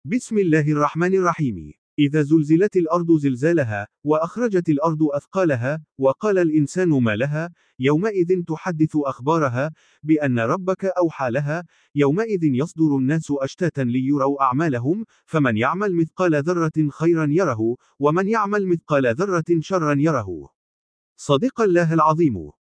بسم الله الرحمن الرحيم. إذا زلزلت الأرض زلزالها، وأخرجت الأرض أثقالها، وقال الإنسان ما لها، يومئذ تحدث أخبارها، بأن ربك أوحى لها، يومئذ يصدر الناس أشتاتا ليروا أعمالهم، فمن يعمل مثقال ذرة خيرا يره، ومن يعمل مثقال ذرة شرا يره. صدق الله العظيم.